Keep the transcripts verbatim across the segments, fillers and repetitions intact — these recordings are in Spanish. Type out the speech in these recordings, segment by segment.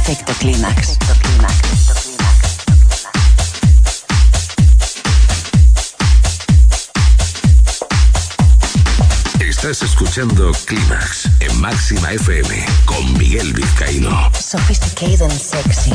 Efecto Clímax. Efecto Clímax. Estás escuchando Clímax en Máxima F M con Miguel Vizcaíno. Sophisticated and sexy.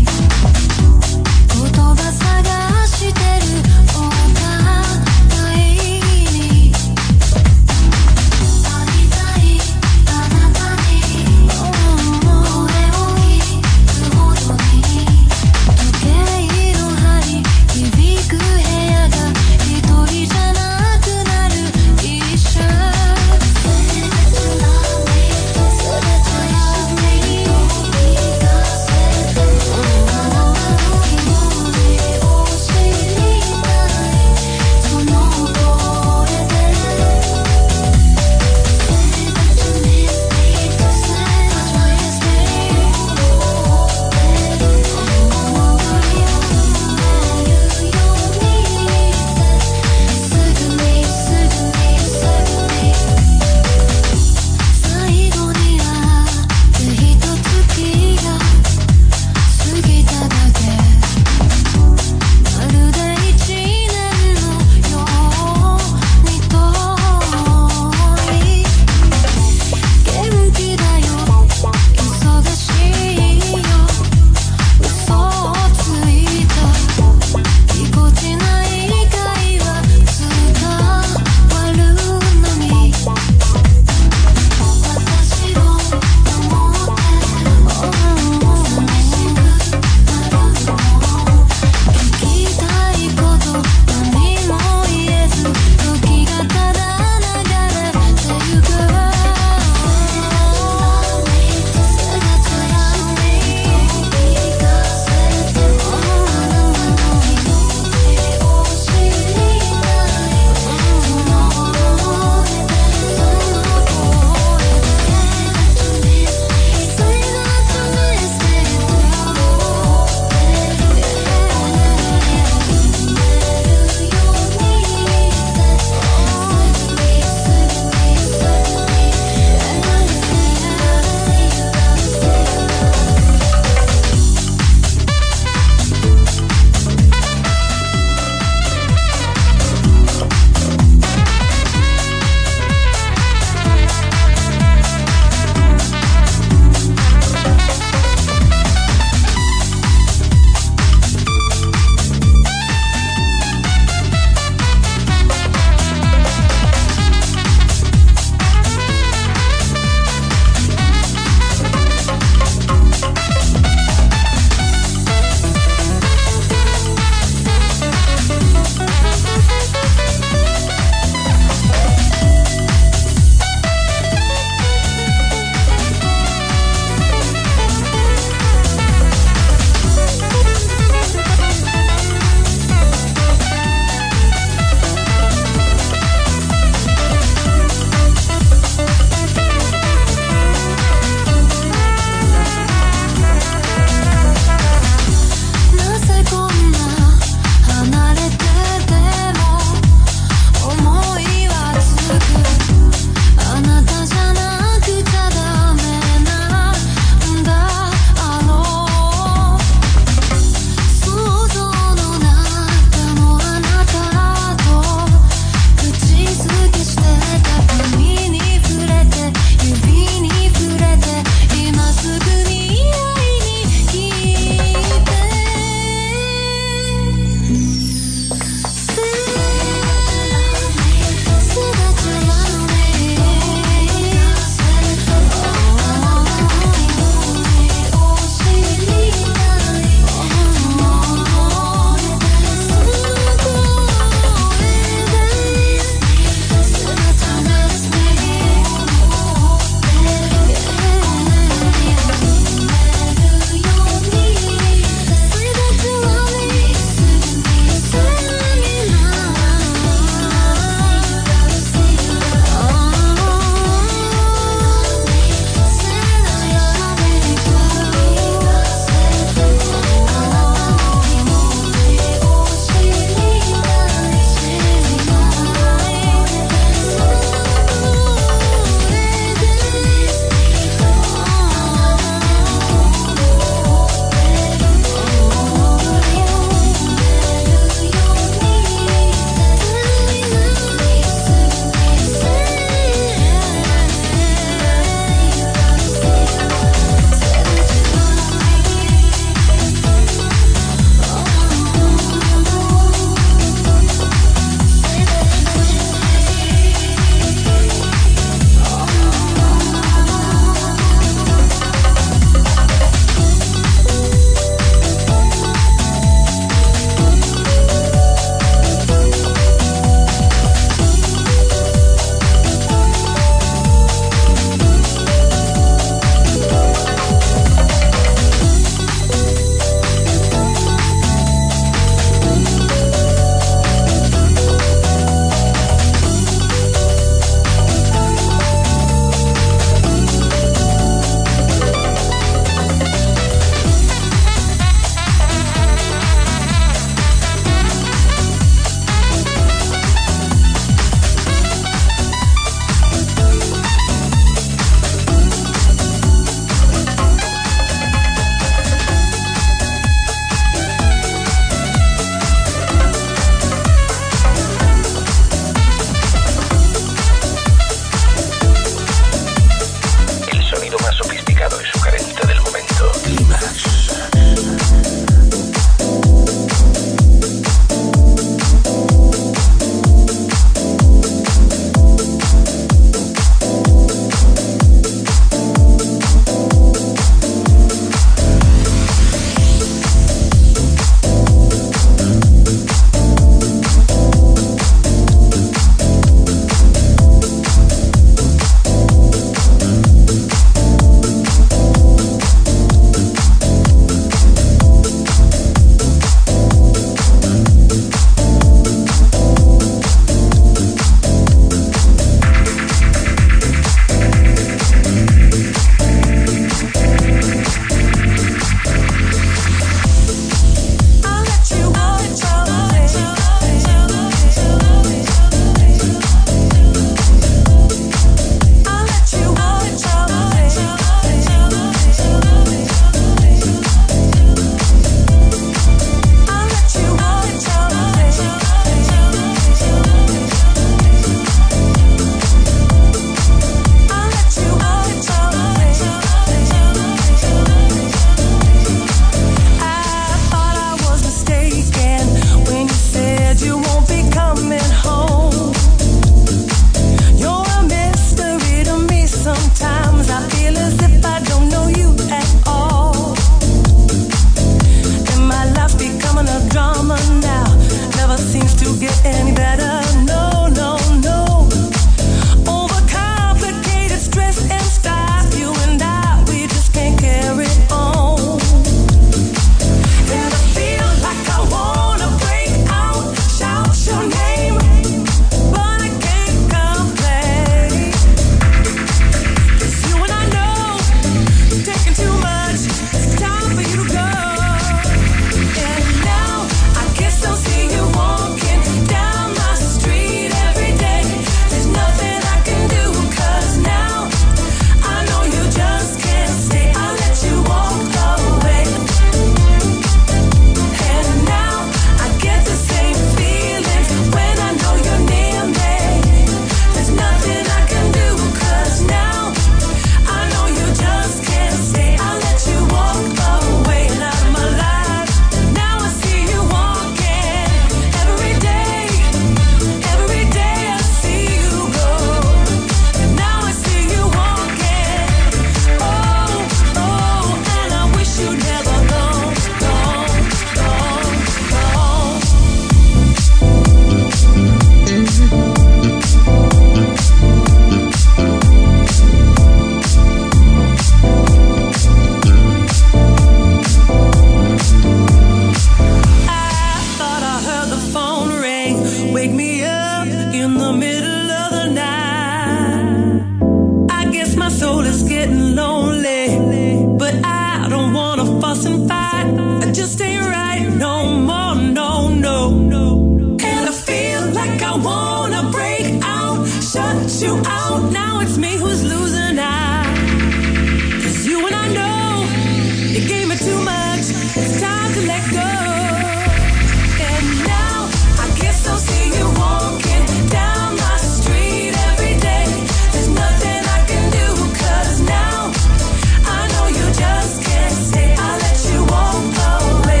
that just ain't right no more, no, no, no. And I feel like I wanna break out, shut you out. Now it's me who's losing out. 'Cause you and I know you gave me too much. It's time to let go. And now I guess I'll see you walking down my street every day. There's nothing I can do, 'cause now I know you just can't stay. I'll let you walk away.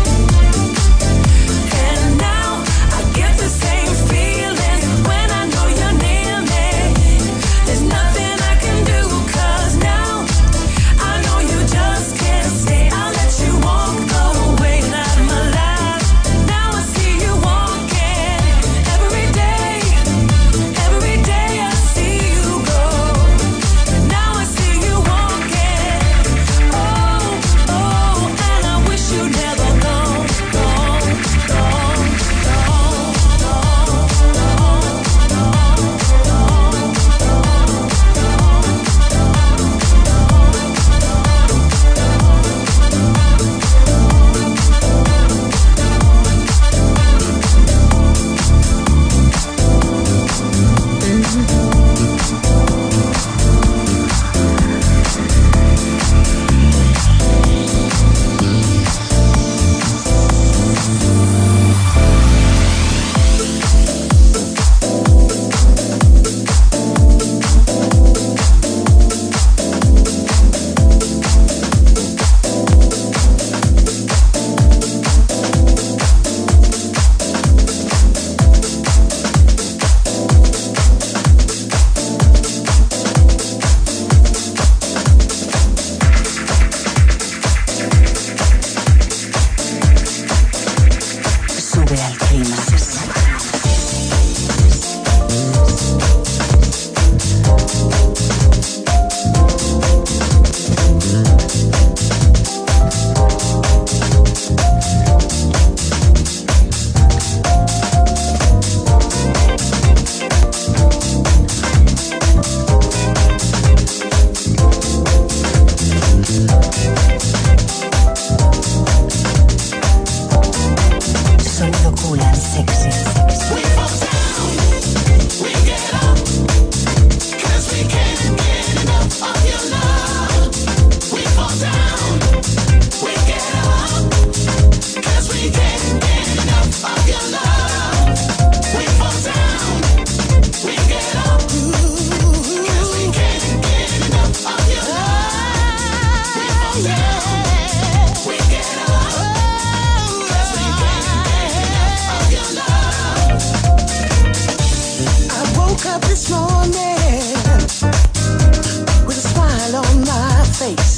And now I get the same feeling when I know you're near me. There's nothing I can do, 'cause now I know you just can't stay. I'll let you walk away out of my life. Now I see you walking every day. Every day I see you go. Now I see you walking. Oh, oh, and I wish you'd never gone, gone, gone, gone, Sube al clímax. Sonido cool and sexy. We fall down, we get up, 'cause we can't get enough of your love. We fall down, we get up, 'cause we can't get enough of your love. We fall down, we get up, 'cause we can't get enough of your love. We fall down, we get up, 'cause we can't get enough of your love. I woke up this morning with a smile on my face.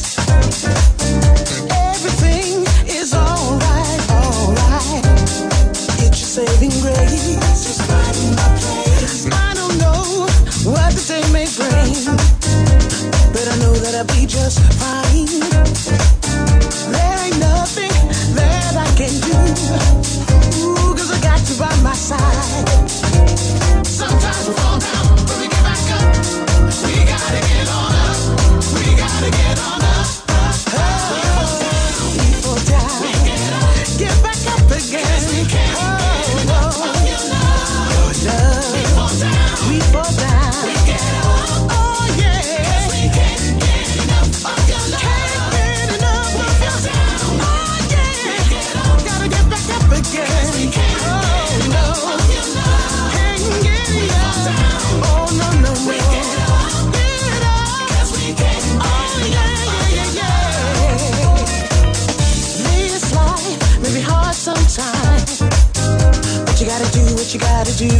Everything is alright, alright. It's your saving grace, just right in my place. I don't know what the day may bring, but I know that I'll be just fine. There ain't nothing that I can do, ooh, 'cause I got you by my side. Sometimes we fall down, but we get back up. We gotta get on up. We gotta get on up. We fall down, We fall down, we get up. get back up again. 'Cause we can't get enough of your love. Your love. We fall down, We fall down. we get up. Oh yeah. 'Cause we can't get enough of your love. Can't get enough We of fall your down, Oh yeah. we get up. Gotta get back up again. We can't Oh get no. enough of your love. Can't get We fall enough. down, Oh no no no. we get up. Get up. 'Cause we can't Oh get yeah enough of yeah your yeah love. yeah. This life may be hard sometimes, but you gotta do what you gotta do.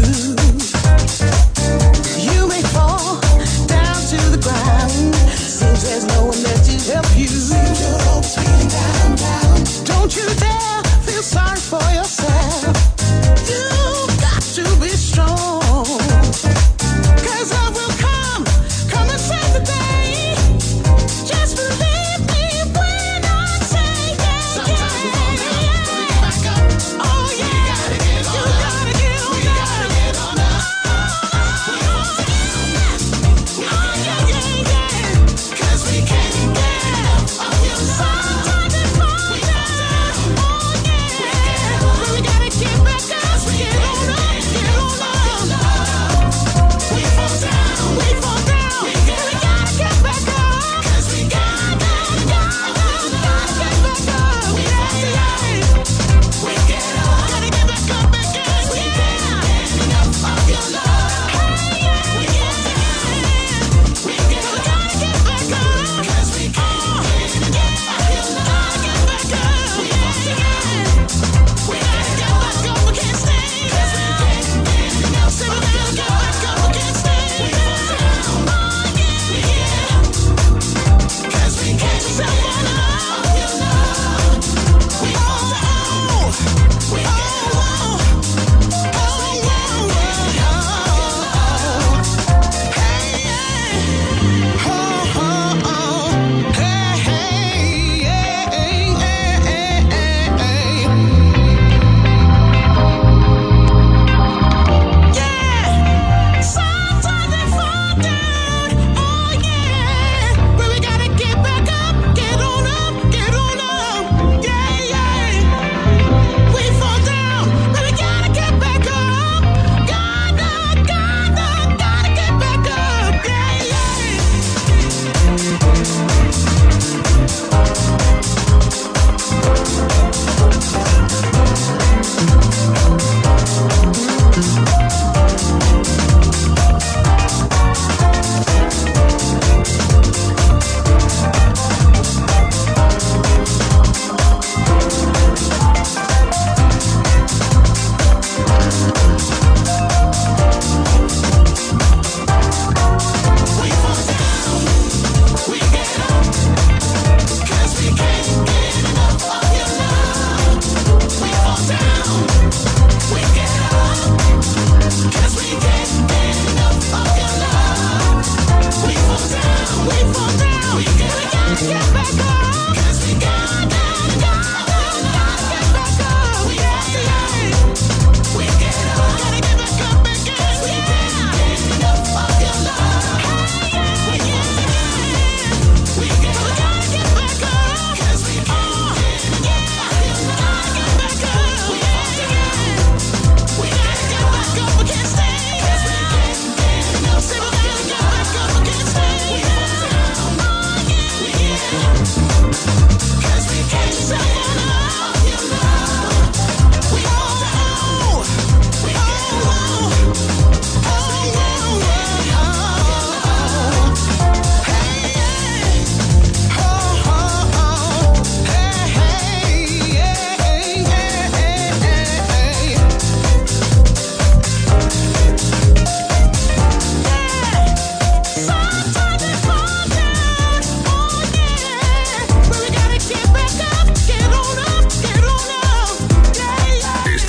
You may fall down to the ground. Seems there's no one there to help you. Your hope's beating down, down. Don't you dare feel sorry for yourself. You've got to be strong, 'cause love will come, come and save the day. Just believe me when I say yeah, Sometimes we fall down, yeah, but we get back up. Oh yeah, We gotta get on you up. gotta get on We gotta up. get on up. We fall down, we Oh get yeah, up. yeah, yeah. 'Cause we can't get enough of your love.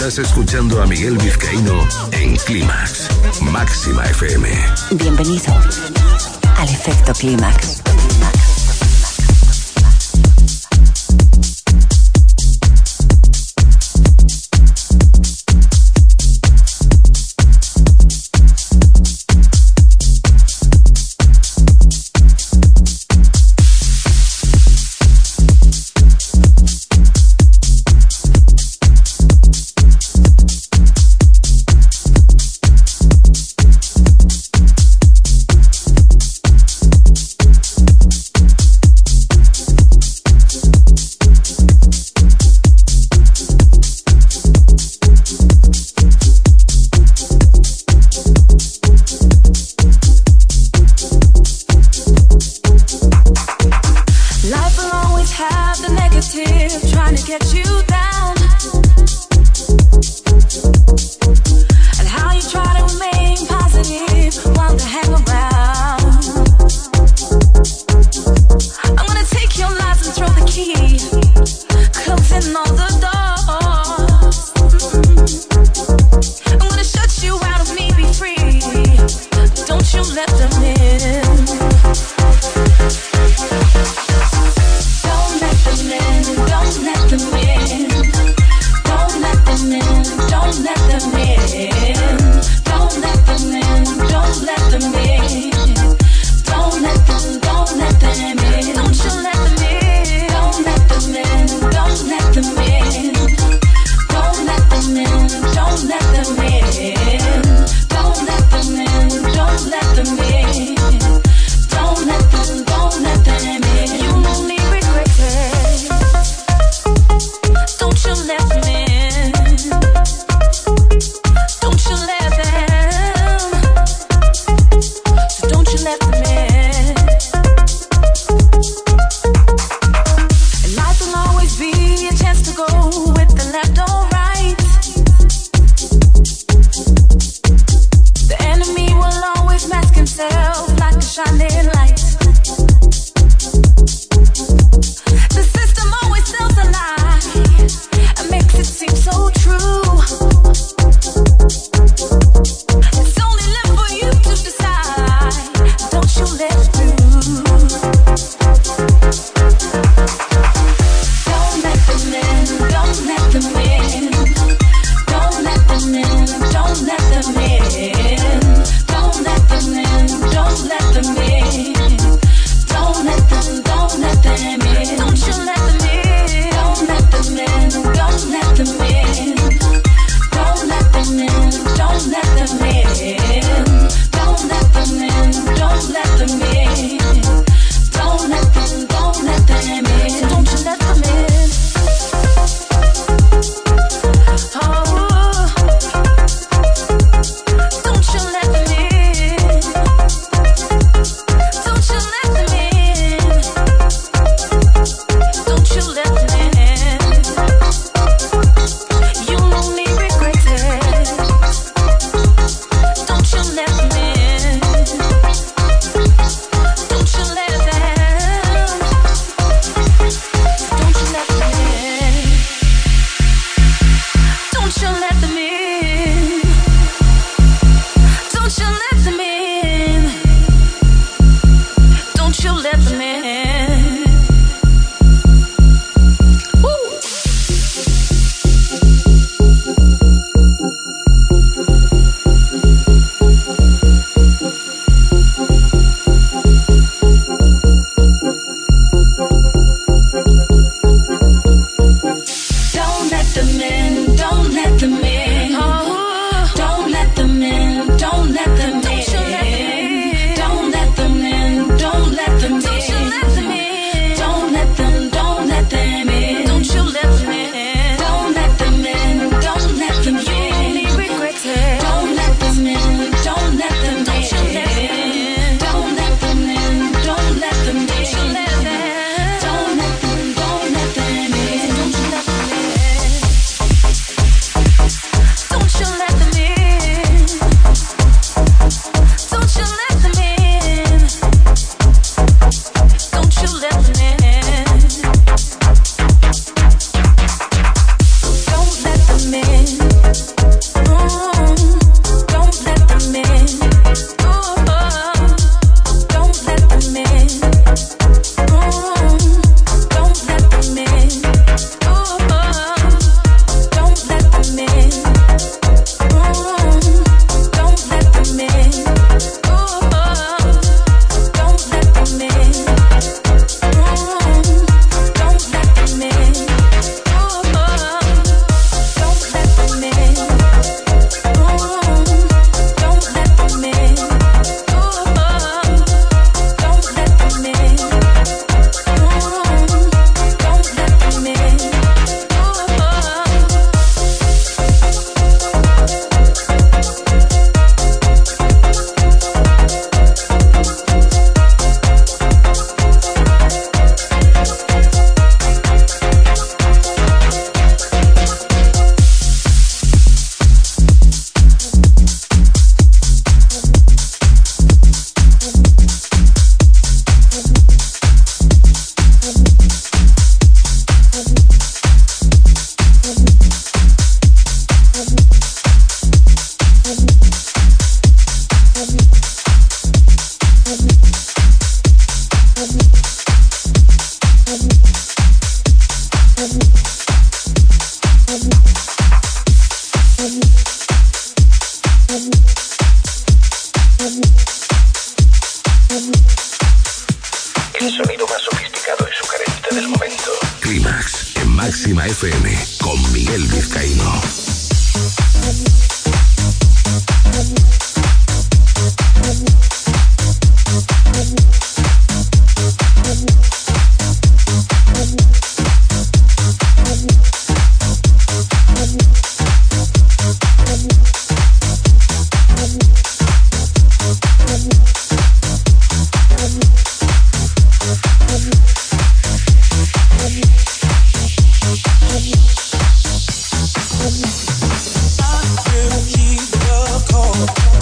Estás escuchando a Miguel Vizcaíno en Clímax, Máxima F M. Bienvenido al efecto Clímax. F M con Miguel Vizcaíno. I will heed the call.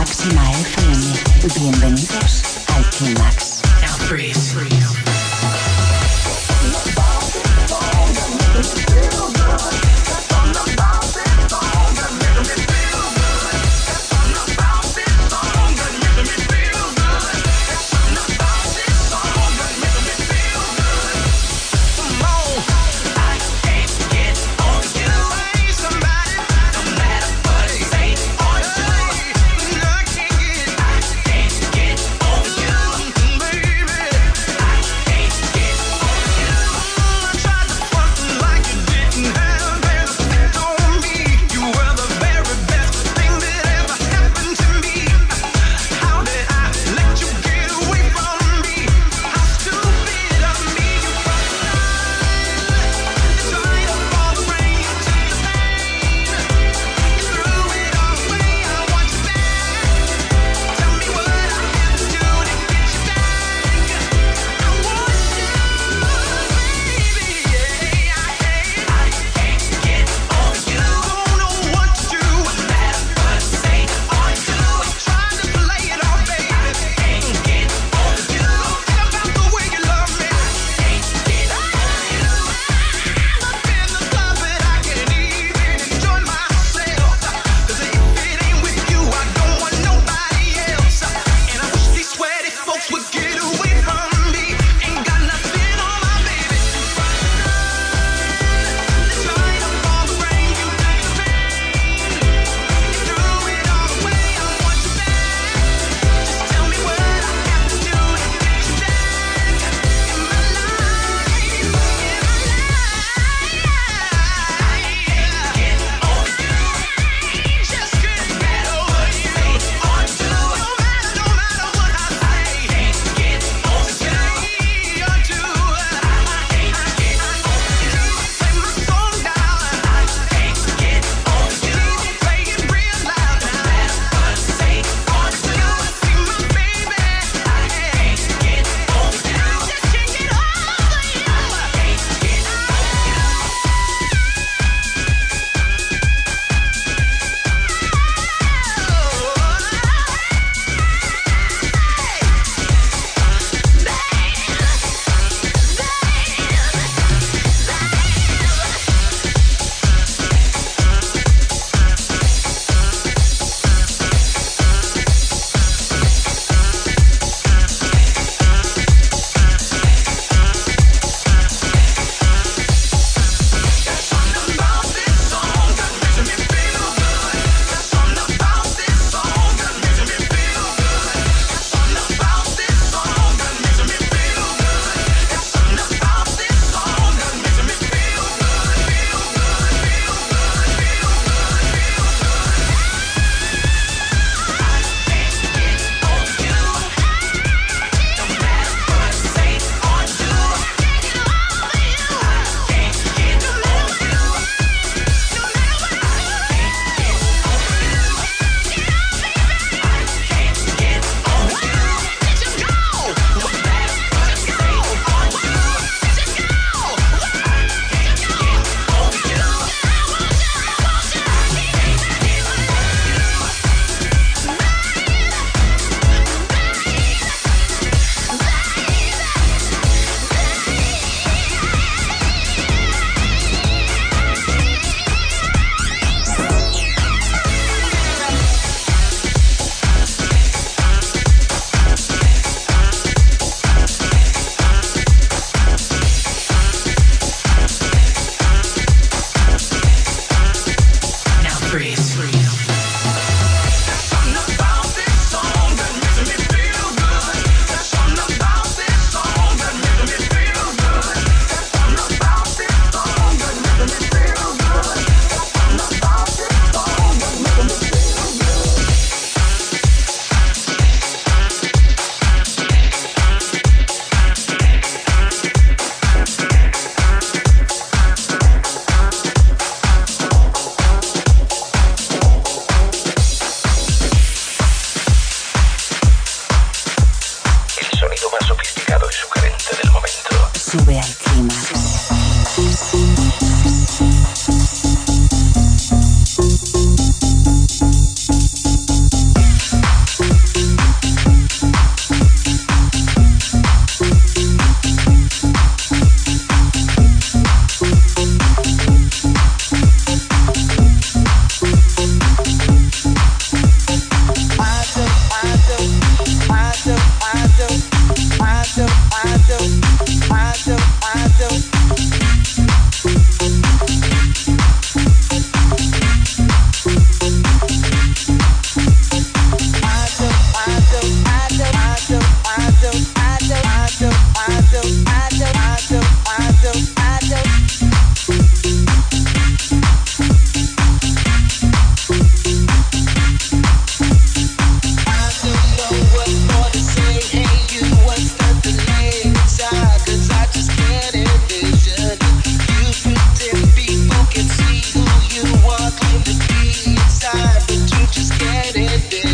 Máxima F M. Bienvenidos al Clímax. Now freeze. freeze. Baby,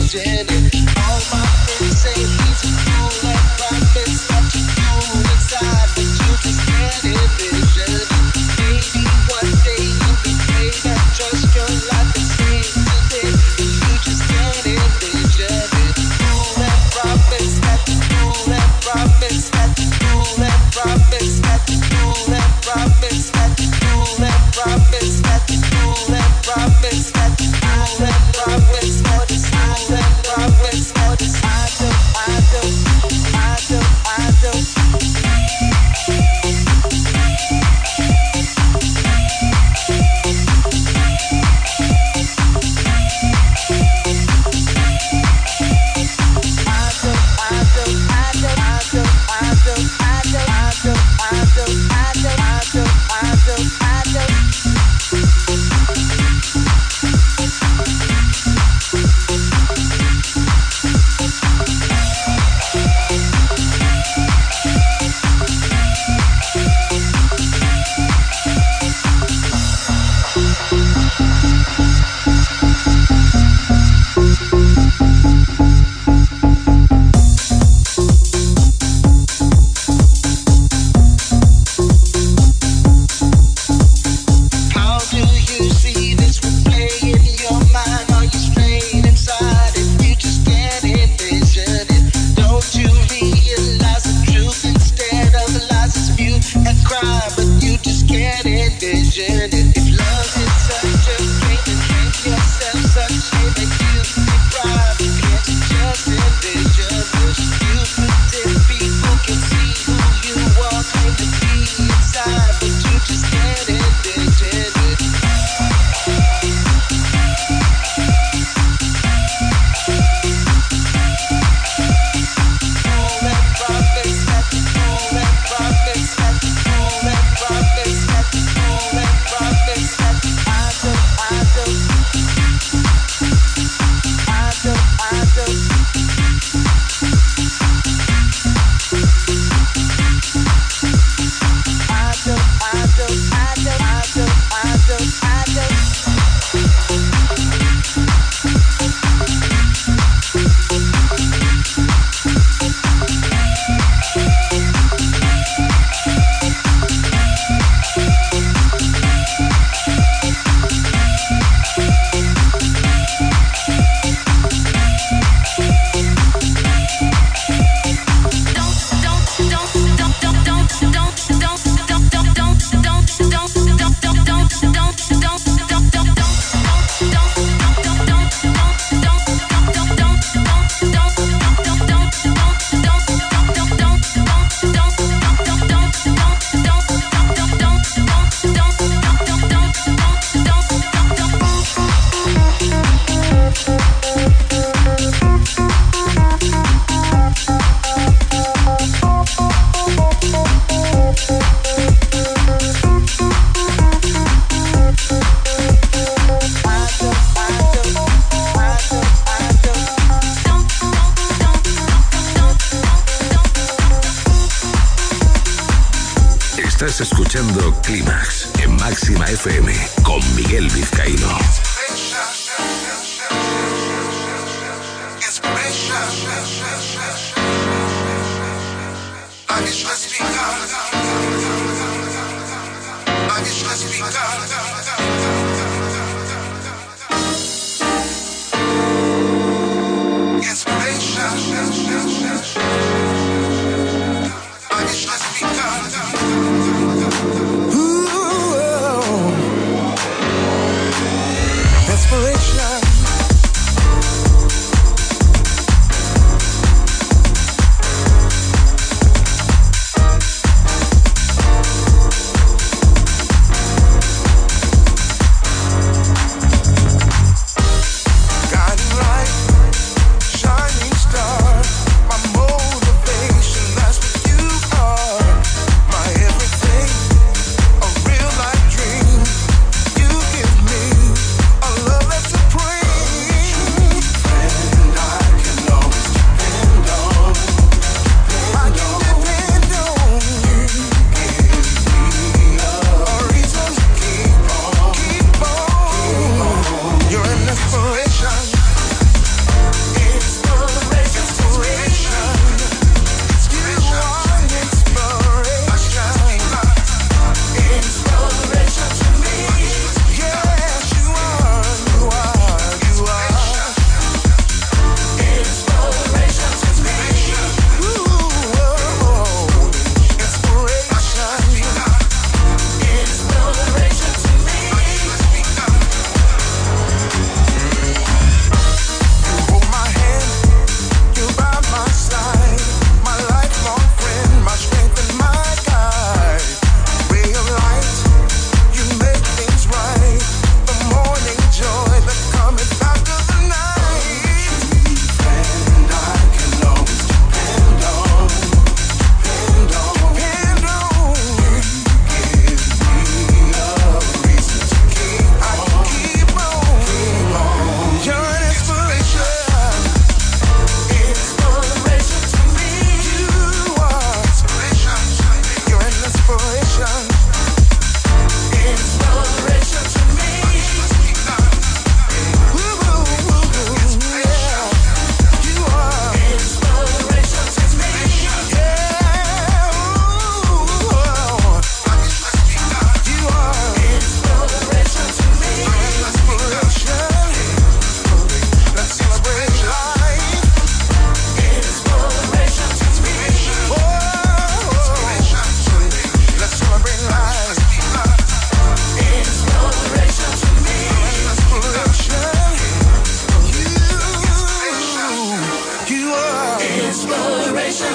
Estás escuchando Clímax en Máxima F M con Miguel Vizcaíno.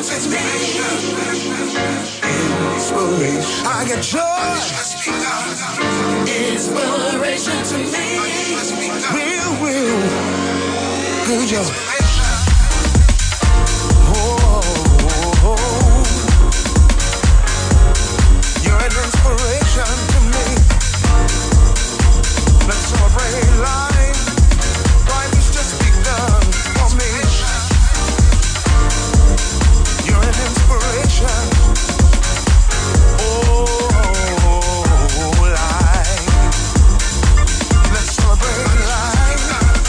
I get joy. Inspiration to me. Real, real good joy. You're an inspiration to me. Let's celebrate life. Life has just begun for me. You're an inspiration. Oh, life. Let's celebrate life.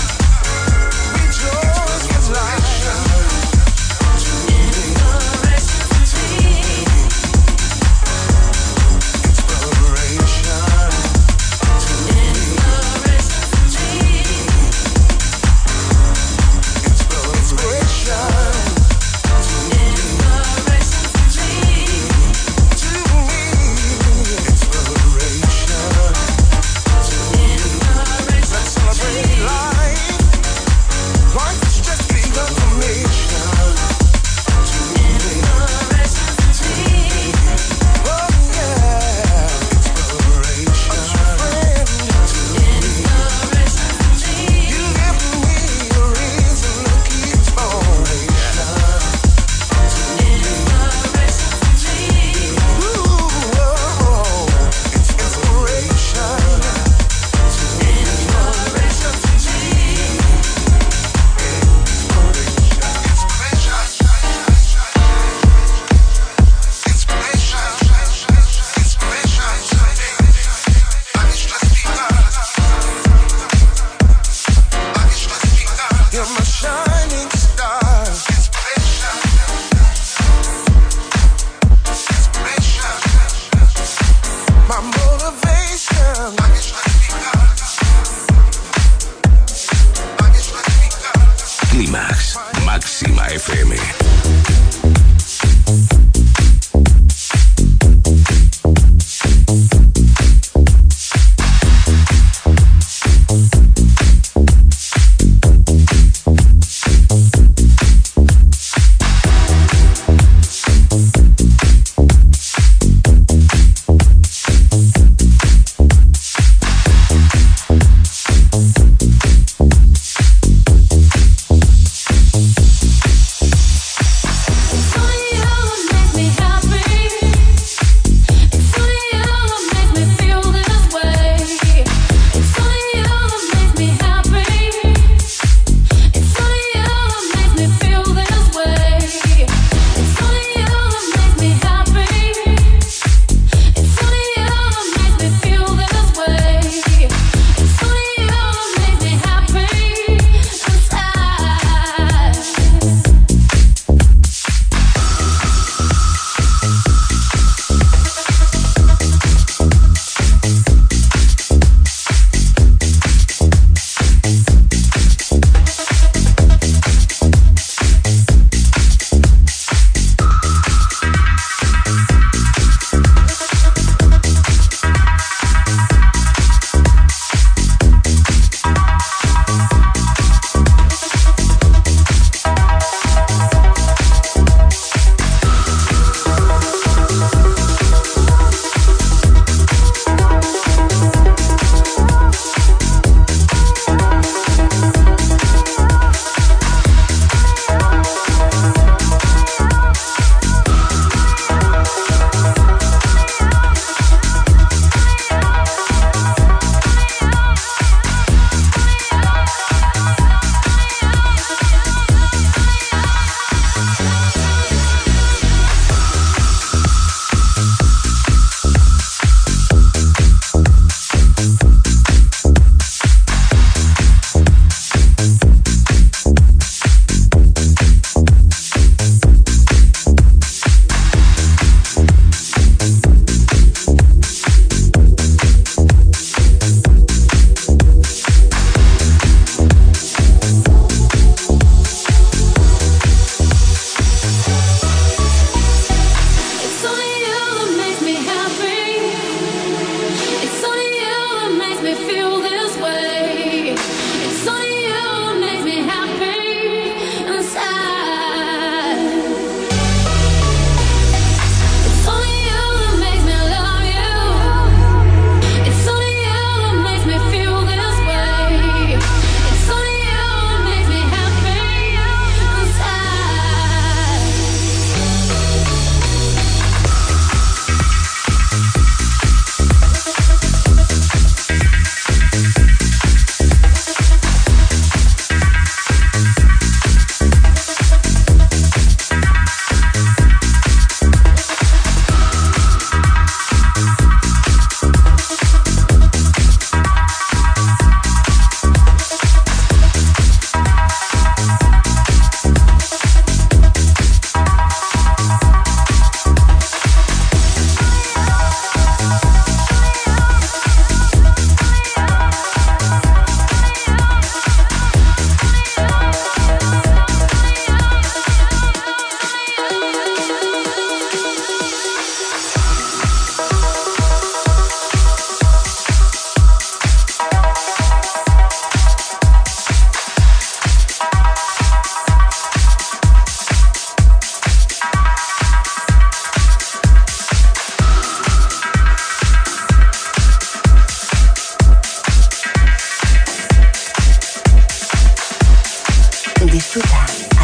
Rejoice with life. Clímax, Máxima F M.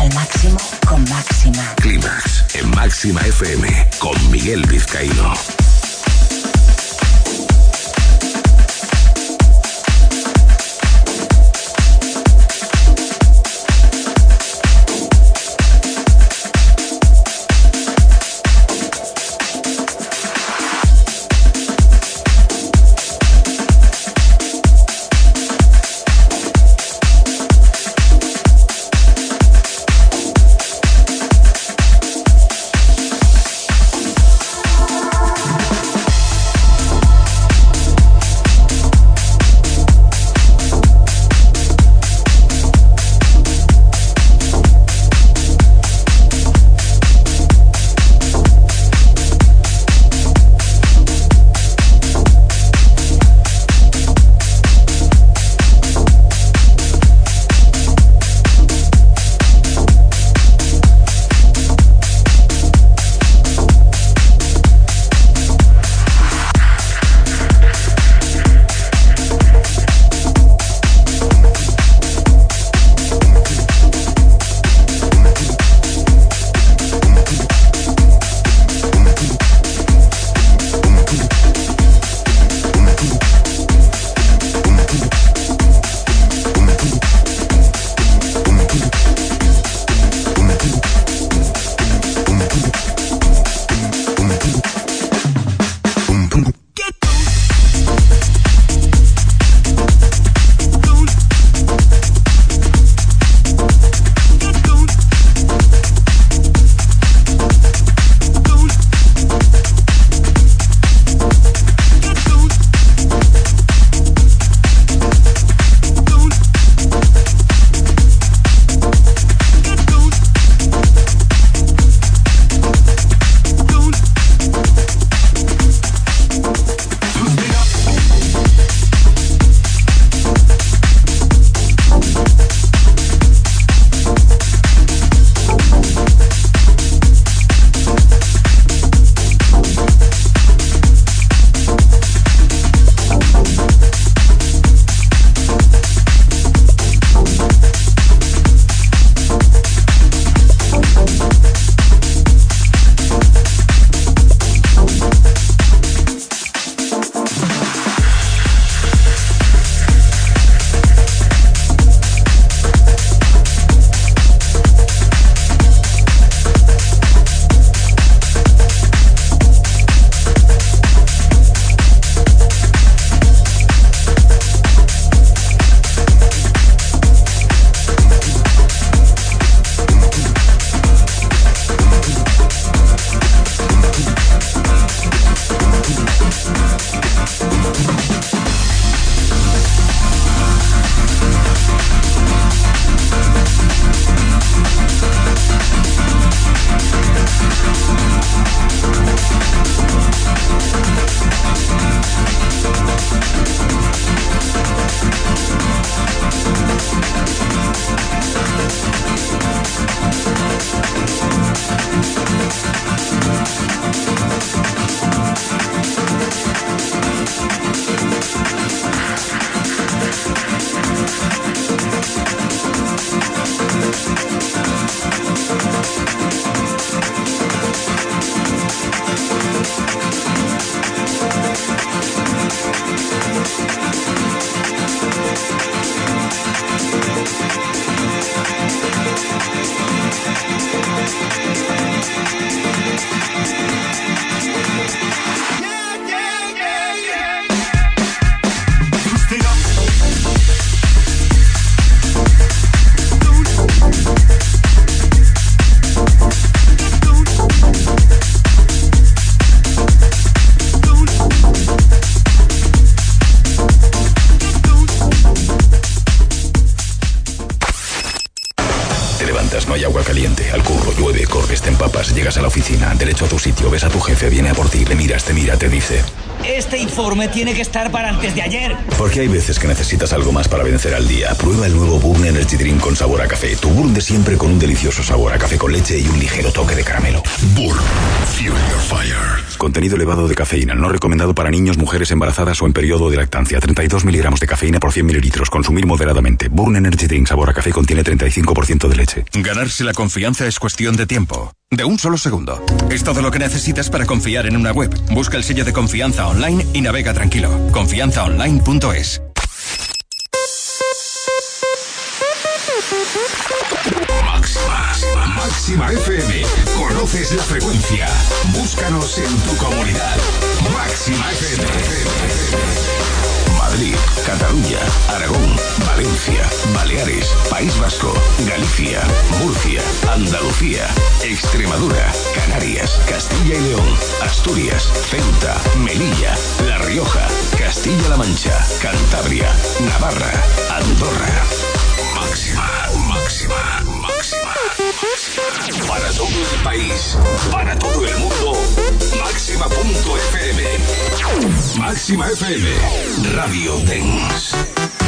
al máximo con Máxima. Clímax en Máxima F M con Miguel Vizcaíno. Llegas a la oficina, derecho a tu sitio, ves a tu jefe, viene a por ti, le miras, te mira, te dice: Este informe tiene que estar para antes de ayer. Porque hay veces que necesitas algo más para vencer al día. Prueba el nuevo Burn Energy Drink con sabor a café. Tu Burn de siempre con un delicioso sabor a café con leche y un ligero toque de caramelo. Burn. Fuel your fire. Contenido elevado de cafeína. No recomendado para niños, mujeres embarazadas o en periodo de lactancia. treinta y dos miligramos de cafeína por cien mililitros. Consumir moderadamente. Burn Energy Drink sabor a café contiene treinta y cinco por ciento de leche. Ganarse la confianza es cuestión de tiempo. De un solo segundo. Es todo lo que necesitas para confiar en una web. Busca el sello de confianza online y navega tranquilo. confianza online punto es. Máxima, Máxima F M. ¿Conoces la frecuencia? Búscanos en tu comunidad. Máxima F M. Madrid, Cataluña, Aragón, Valencia, Baleares, País Vasco, Galicia, Murcia, Andalucía, Extremadura, Canarias, Castilla y León, Asturias, Ceuta, Melilla, La Rioja, Castilla-La Mancha, Cantabria, Navarra, Andorra. Máxima, máxima, máxima, máxima. Para todo el país, para todo el mundo, máxima punto F M. Máxima F M, Radio Dance.